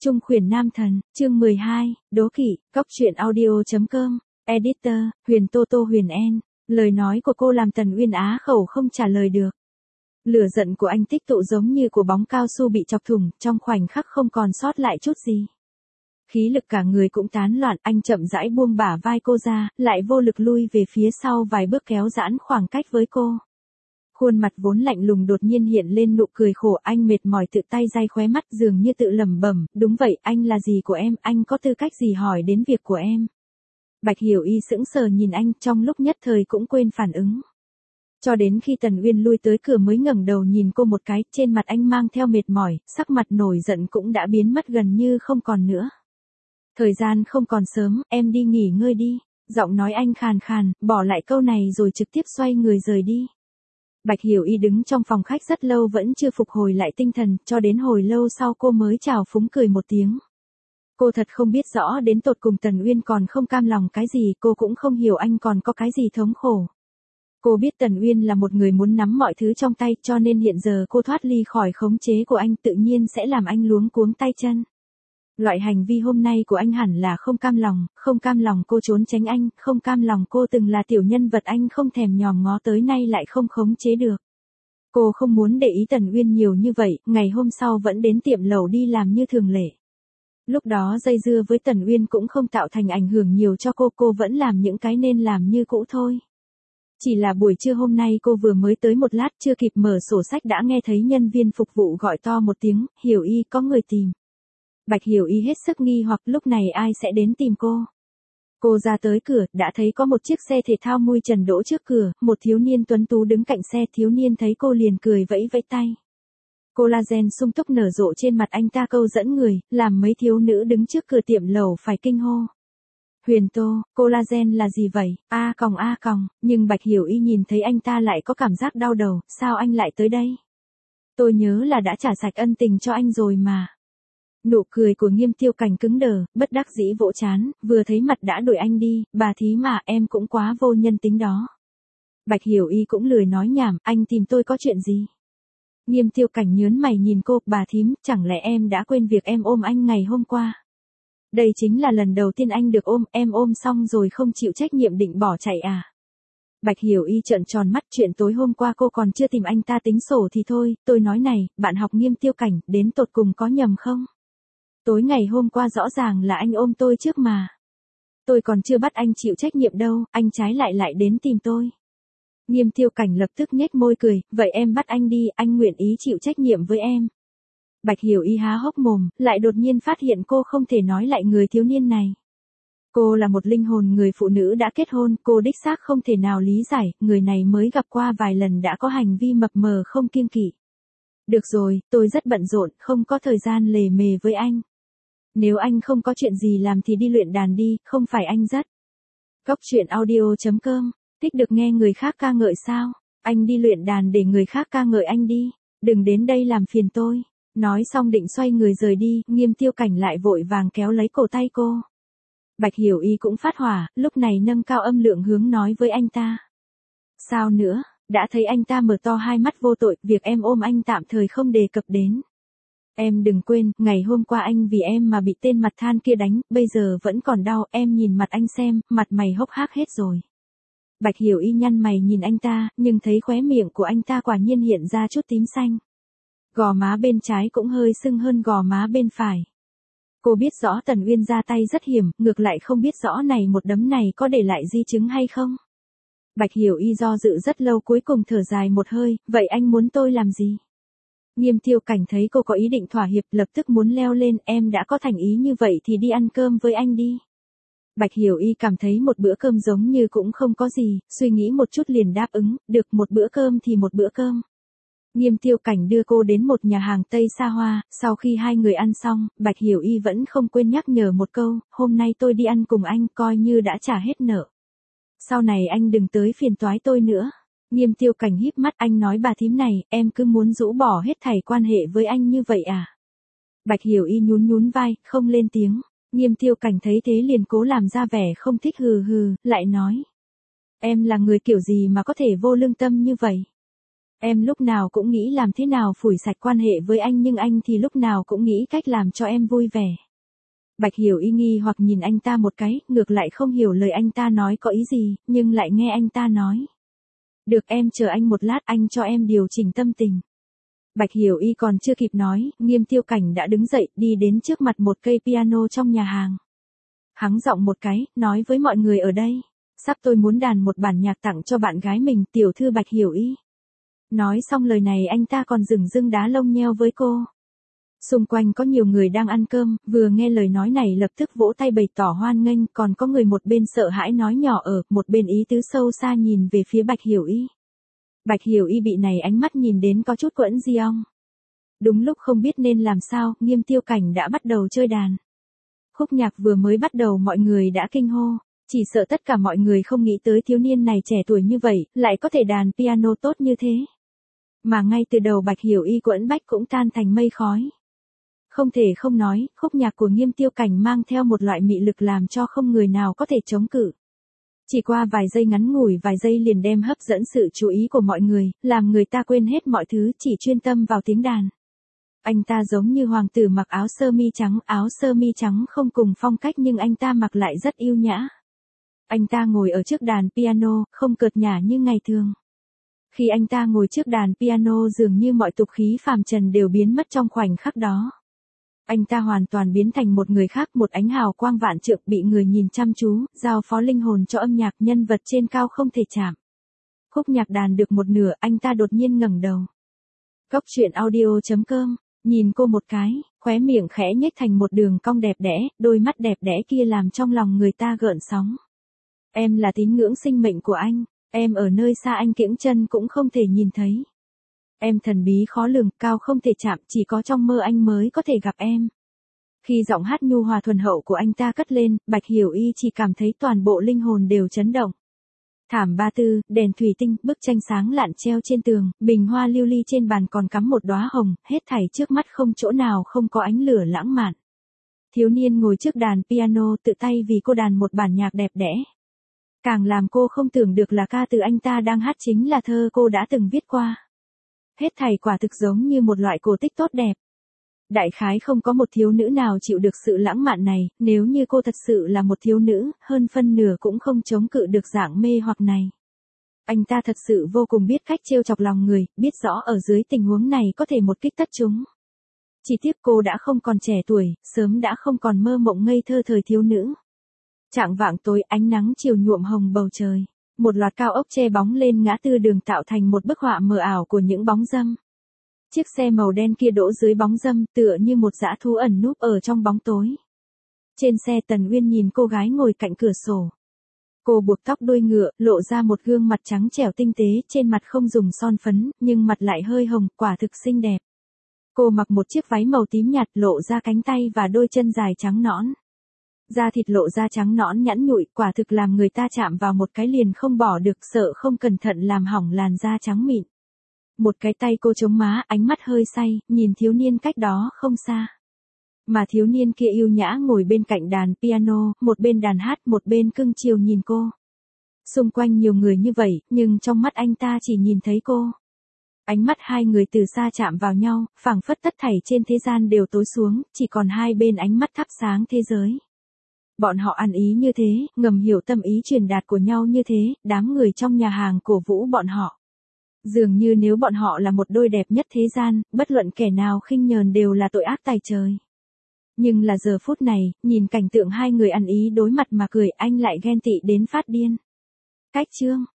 Trung khuyển nam thần, chương 12, đố kỵ, cóc truyện audio.com, editor, Huyền Tô Tô Huyền En. Lời nói của cô làm Tần Uyên á khẩu không trả lời được. Lửa giận của anh tích tụ giống như của bóng cao su bị chọc thủng, trong khoảnh khắc không còn sót lại chút gì. Khí lực cả người cũng tán loạn, anh chậm rãi buông bả vai cô ra, lại vô lực lui về phía sau vài bước kéo giãn khoảng cách với cô. Khuôn mặt vốn lạnh lùng đột nhiên hiện lên nụ cười khổ, anh mệt mỏi tự tay day khóe mắt dường như tự lẩm bẩm, đúng vậy, anh là gì của em, anh có tư cách gì hỏi đến việc của em. Bạch Hiểu Y sững sờ nhìn anh, trong lúc nhất thời cũng quên phản ứng. Cho đến khi Tần Uyên lui tới cửa mới ngẩng đầu nhìn cô một cái, trên mặt anh mang theo mệt mỏi, sắc mặt nổi giận cũng đã biến mất gần như không còn nữa. Thời gian không còn sớm, em đi nghỉ ngơi đi. Giọng nói anh khàn khàn, bỏ lại câu này rồi trực tiếp xoay người rời đi. Bạch Hiểu Y đứng trong phòng khách rất lâu vẫn chưa phục hồi lại tinh thần, cho đến hồi lâu sau cô mới chào phúng cười một tiếng. Cô thật không biết rõ đến tột cùng Tần Uyên còn không cam lòng cái gì, cô cũng không hiểu anh còn có cái gì thống khổ. Cô biết Tần Uyên là một người muốn nắm mọi thứ trong tay, cho nên hiện giờ cô thoát ly khỏi khống chế của anh tự nhiên sẽ làm anh luống cuống tay chân. Loại hành vi hôm nay của anh hẳn là không cam lòng cô trốn tránh anh, không cam lòng cô từng là tiểu nhân vật anh không thèm nhòm ngó tới nay lại không khống chế được. Cô không muốn để ý Tần Uyên nhiều như vậy, ngày hôm sau vẫn đến tiệm lẩu đi làm như thường lệ. Lúc đó dây dưa với Tần Uyên cũng không tạo thành ảnh hưởng nhiều cho cô vẫn làm những cái nên làm như cũ thôi. Chỉ là buổi trưa hôm nay cô vừa mới tới một lát chưa kịp mở sổ sách đã nghe thấy nhân viên phục vụ gọi to một tiếng, Hiểu Y có người tìm. Bạch Hiểu Y hết sức nghi hoặc lúc này ai sẽ đến tìm cô. Cô ra tới cửa, đã thấy có một chiếc xe thể thao mui trần đỗ trước cửa, một thiếu niên tuấn tú đứng cạnh xe, thiếu niên thấy cô liền cười vẫy vẫy tay. Collagen sung túc nở rộ trên mặt anh ta câu dẫn người, làm mấy thiếu nữ đứng trước cửa tiệm lẩu phải kinh hô. Huyền Tô, collagen là gì vậy? A còng, nhưng Bạch Hiểu Y nhìn thấy anh ta lại có cảm giác đau đầu, sao anh lại tới đây? Tôi nhớ là đã trả sạch ân tình cho anh rồi mà. Nụ cười của Nghiêm Tiêu Cảnh cứng đờ, bất đắc dĩ vỗ chán, vừa thấy mặt đã đuổi anh đi, bà thí mà em cũng quá vô nhân tính đó. Bạch Hiểu Y cũng lười nói nhảm, anh tìm tôi có chuyện gì? Nghiêm Tiêu Cảnh nhớn mày nhìn cô, bà thím, chẳng lẽ em đã quên việc em ôm anh ngày hôm qua? Đây chính là lần đầu tiên anh được ôm, em ôm xong rồi không chịu trách nhiệm định bỏ chạy à? Bạch Hiểu Y trợn tròn mắt, chuyện tối hôm qua cô còn chưa tìm anh ta tính sổ thì thôi, tôi nói này, bạn học Nghiêm Tiêu Cảnh, đến tột cùng có nhầm không? Tối ngày hôm qua rõ ràng là anh ôm tôi trước mà. Tôi còn chưa bắt anh chịu trách nhiệm đâu, anh trái lại đến tìm tôi. Nghiêm Tiêu Cảnh lập tức nhếch môi cười, vậy em bắt anh đi, anh nguyện ý chịu trách nhiệm với em. Bạch Hiểu Y há hốc mồm, lại đột nhiên phát hiện cô không thể nói lại người thiếu niên này. Cô là một linh hồn người phụ nữ đã kết hôn, cô đích xác không thể nào lý giải, người này mới gặp qua vài lần đã có hành vi mập mờ không kiêng kỵ. Được rồi, tôi rất bận rộn, không có thời gian lề mề với anh. Nếu anh không có chuyện gì làm thì đi luyện đàn đi, không phải anh rất. Cóc truyện audio.com, thích được nghe người khác ca ngợi sao? Anh đi luyện đàn để người khác ca ngợi anh đi, đừng đến đây làm phiền tôi. Nói xong định xoay người rời đi, Nghiêm Tiêu Cảnh lại vội vàng kéo lấy cổ tay cô. Bạch Hiểu Y cũng phát hỏa, lúc này nâng cao âm lượng hướng nói với anh ta. Sao nữa, đã thấy anh ta mở to hai mắt vô tội, việc em ôm anh tạm thời không đề cập đến. Em đừng quên, ngày hôm qua anh vì em mà bị tên mặt than kia đánh, bây giờ vẫn còn đau, em nhìn mặt anh xem, mặt mày hốc hác hết rồi. Bạch Hiểu Y nhăn mày nhìn anh ta, nhưng thấy khóe miệng của anh ta quả nhiên hiện ra chút tím xanh. Gò má bên trái cũng hơi sưng hơn gò má bên phải. Cô biết rõ Tần Uyên ra tay rất hiểm, ngược lại không biết rõ này một đấm này có để lại di chứng hay không. Bạch Hiểu Y do dự rất lâu cuối cùng thở dài một hơi, vậy anh muốn tôi làm gì? Nghiêm Tiêu Cảnh thấy cô có ý định thỏa hiệp lập tức muốn leo lên, em đã có thành ý như vậy thì đi ăn cơm với anh đi. Bạch Hiểu Y cảm thấy một bữa cơm giống như cũng không có gì, suy nghĩ một chút liền đáp ứng, được một bữa cơm thì một bữa cơm. Nghiêm Tiêu Cảnh đưa cô đến một nhà hàng Tây xa hoa, sau khi hai người ăn xong, Bạch Hiểu Y vẫn không quên nhắc nhở một câu, hôm nay tôi đi ăn cùng anh coi như đã trả hết nợ. Sau này anh đừng tới phiền toái tôi nữa. Nghiêm Tiêu Cảnh híp mắt, anh nói bà thím này, em cứ muốn rũ bỏ hết thảy quan hệ với anh như vậy à? Bạch Hiểu Y nhún vai, không lên tiếng. Nghiêm Tiêu Cảnh thấy thế liền cố làm ra vẻ không thích hừ, lại nói. Em là người kiểu gì mà có thể vô lương tâm như vậy? Em lúc nào cũng nghĩ làm thế nào phủi sạch quan hệ với anh nhưng anh thì lúc nào cũng nghĩ cách làm cho em vui vẻ. Bạch Hiểu Y nghi hoặc nhìn anh ta một cái, ngược lại không hiểu lời anh ta nói có ý gì, nhưng lại nghe anh ta nói. Được em chờ anh một lát anh cho em điều chỉnh tâm tình. Bạch Hiểu Y còn chưa kịp nói, Nghiêm Tiêu Cảnh đã đứng dậy đi đến trước mặt một cây piano trong nhà hàng. Hắng giọng một cái, nói với mọi người ở đây. Sắp tôi muốn đàn một bản nhạc tặng cho bạn gái mình, tiểu thư Bạch Hiểu Y. Nói xong lời này anh ta còn dửng dưng đá lông nheo với cô. Xung quanh có nhiều người đang ăn cơm, vừa nghe lời nói này lập tức vỗ tay bày tỏ hoan nghênh, còn có người một bên sợ hãi nói nhỏ ở, một bên ý tứ sâu xa nhìn về phía Bạch Hiểu Y. Bạch Hiểu Y bị này ánh mắt nhìn đến có chút quẫn di ong. Đúng lúc không biết nên làm sao, Nghiêm Tiêu Cảnh đã bắt đầu chơi đàn. Khúc nhạc vừa mới bắt đầu mọi người đã kinh hô, chỉ sợ tất cả mọi người không nghĩ tới thiếu niên này trẻ tuổi như vậy, lại có thể đàn piano tốt như thế. Mà ngay từ đầu Bạch Hiểu Y quẫn bách cũng tan thành mây khói. Không thể không nói, khúc nhạc của Nghiêm Tiêu Cảnh mang theo một loại mị lực làm cho không người nào có thể chống cự. Chỉ qua vài giây ngắn ngủi vài giây liền đem hấp dẫn sự chú ý của mọi người, làm người ta quên hết mọi thứ chỉ chuyên tâm vào tiếng đàn. Anh ta giống như hoàng tử mặc áo sơ mi trắng không cùng phong cách nhưng anh ta mặc lại rất yêu nhã. Anh ta ngồi ở trước đàn piano, không cợt nhả như ngày thường. Khi anh ta ngồi trước đàn piano dường như mọi tục khí phàm trần đều biến mất trong khoảnh khắc đó. Anh ta hoàn toàn biến thành một người khác, một ánh hào quang vạn trượng bị người nhìn chăm chú, giao phó linh hồn cho âm nhạc, nhân vật trên cao không thể chạm. Khúc nhạc đàn được một nửa, anh ta đột nhiên ngẩng đầu. Cốc truyện audio.com, nhìn cô một cái, khóe miệng khẽ nhếch thành một đường cong đẹp đẽ, đôi mắt đẹp đẽ kia làm trong lòng người ta gợn sóng. Em là tín ngưỡng sinh mệnh của anh, em ở nơi xa anh kiễng chân cũng không thể nhìn thấy. Em thần bí khó lường, cao không thể chạm, chỉ có trong mơ anh mới có thể gặp em. Khi giọng hát nhu hòa thuần hậu của anh ta cất lên, Bạch Hiểu Y chỉ cảm thấy toàn bộ linh hồn đều chấn động. Thảm ba tư, đèn thủy tinh, bức tranh sáng lạn treo trên tường, bình hoa lưu ly trên bàn còn cắm một đóa hồng, hết thảy trước mắt không chỗ nào không có ánh lửa lãng mạn. Thiếu niên ngồi trước đàn piano tự tay vì cô đàn một bản nhạc đẹp đẽ. Càng làm cô không tưởng được là ca từ anh ta đang hát chính là thơ cô đã từng viết qua. Hết thảy quả thực giống như một loại cổ tích tốt đẹp. Đại khái không có một thiếu nữ nào chịu được sự lãng mạn này, nếu như cô thật sự là một thiếu nữ, hơn phân nửa cũng không chống cự được dạng mê hoặc này. Anh ta thật sự vô cùng biết cách trêu chọc lòng người, biết rõ ở dưới tình huống này có thể một kích tất chúng. Chỉ tiếc cô đã không còn trẻ tuổi, sớm đã không còn mơ mộng ngây thơ thời thiếu nữ. Chạng vạng tối ánh nắng chiều nhuộm hồng bầu trời. Một loạt cao ốc che bóng lên ngã tư đường tạo thành một bức họa mờ ảo của những bóng dâm. Chiếc xe màu đen kia đỗ dưới bóng dâm tựa như một dã thú ẩn núp ở trong bóng tối. Trên xe Tần Uyên nhìn cô gái ngồi cạnh cửa sổ. Cô buộc tóc đuôi ngựa, lộ ra một gương mặt trắng trẻo tinh tế, trên mặt không dùng son phấn, nhưng mặt lại hơi hồng, quả thực xinh đẹp. Cô mặc một chiếc váy màu tím nhạt lộ ra cánh tay và đôi chân dài trắng nõn. Da thịt lộ ra trắng nõn nhẵn nhụi, quả thực làm người ta chạm vào một cái liền không bỏ được, sợ không cẩn thận làm hỏng làn da trắng mịn. Một cái tay cô chống má, ánh mắt hơi say, nhìn thiếu niên cách đó không xa. Mà thiếu niên kia yêu nhã ngồi bên cạnh đàn piano, một bên đàn hát, một bên cưng chiều nhìn cô. Xung quanh nhiều người như vậy, nhưng trong mắt anh ta chỉ nhìn thấy cô. Ánh mắt hai người từ xa chạm vào nhau, phảng phất tất thảy trên thế gian đều tối xuống, chỉ còn hai bên ánh mắt thắp sáng thế giới. Bọn họ ăn ý như thế, ngầm hiểu tâm ý truyền đạt của nhau như thế, đám người trong nhà hàng cổ vũ bọn họ. Dường như nếu bọn họ là một đôi đẹp nhất thế gian, bất luận kẻ nào khinh nhờn đều là tội ác tày trời. Nhưng là giờ phút này, nhìn cảnh tượng hai người ăn ý đối mặt mà cười, anh lại ghen tị đến phát điên. Cách chương